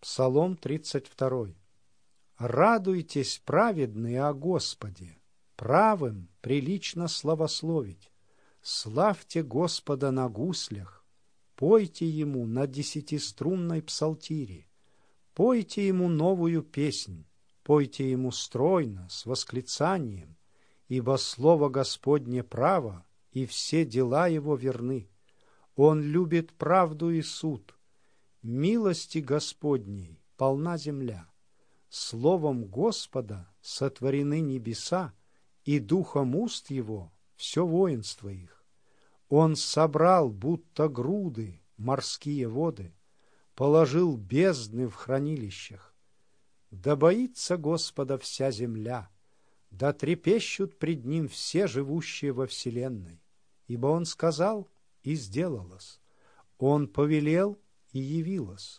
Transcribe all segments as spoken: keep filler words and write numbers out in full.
Псалом тридцать второй. Радуйтесь, праведные, о Господе, правым прилично славословить. Славьте Господа на гуслях, пойте Ему на десятиструнной псалтире, пойте Ему новую песнь, пойте Ему стройно, с восклицанием, ибо слово Господне право, и все дела Его верны. Он любит правду и суд, милости Господней полна земля. Словом Господа сотворены небеса, и духом уст Его все воинство их. Он собрал, будто груды, морские воды, положил бездны в хранилищах. Да боится Господа вся земля, да трепещут пред Ним все живущие во вселенной. Ибо Он сказал, и сделалось, Он повелел, и явилось.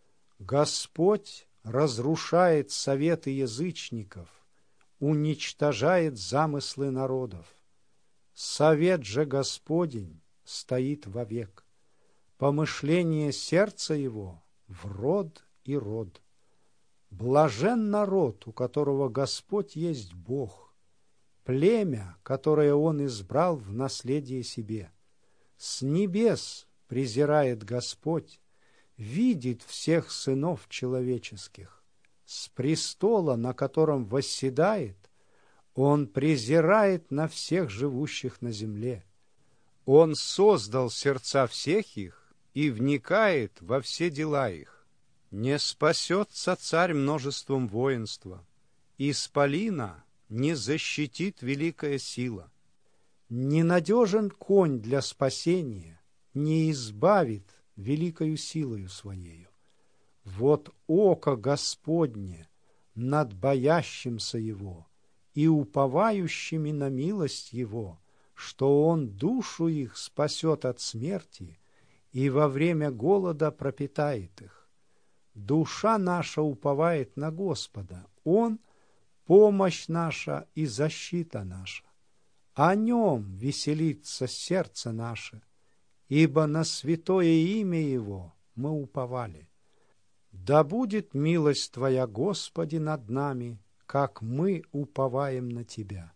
Господь разрушает советы язычников, уничтожает замыслы народов. Совет же Господень стоит вовек, помышление сердца его в род и род. Блажен народ, у которого Господь есть Бог, племя, которое Он избрал в наследие себе. С небес презирает Господь, видит всех сынов человеческих. С престола, на котором восседает, Он презирает на всех живущих на земле. Он создал сердца всех их и вникает во все дела их. Не спасется царь множеством воинства, исполина не защитит великая сила. Ненадежен конь для спасения, не избавит великою силою Своею. Вот око Господне над боящимся Его и уповающими на милость Его, что Он душу их спасет от смерти и во время голода пропитает их. Душа наша уповает на Господа, Он — помощь наша и защита наша. О Нем веселится сердце наше, ибо на святое имя Его мы уповали. Да будет милость Твоя, Господи, над нами, как мы уповаем на Тебя.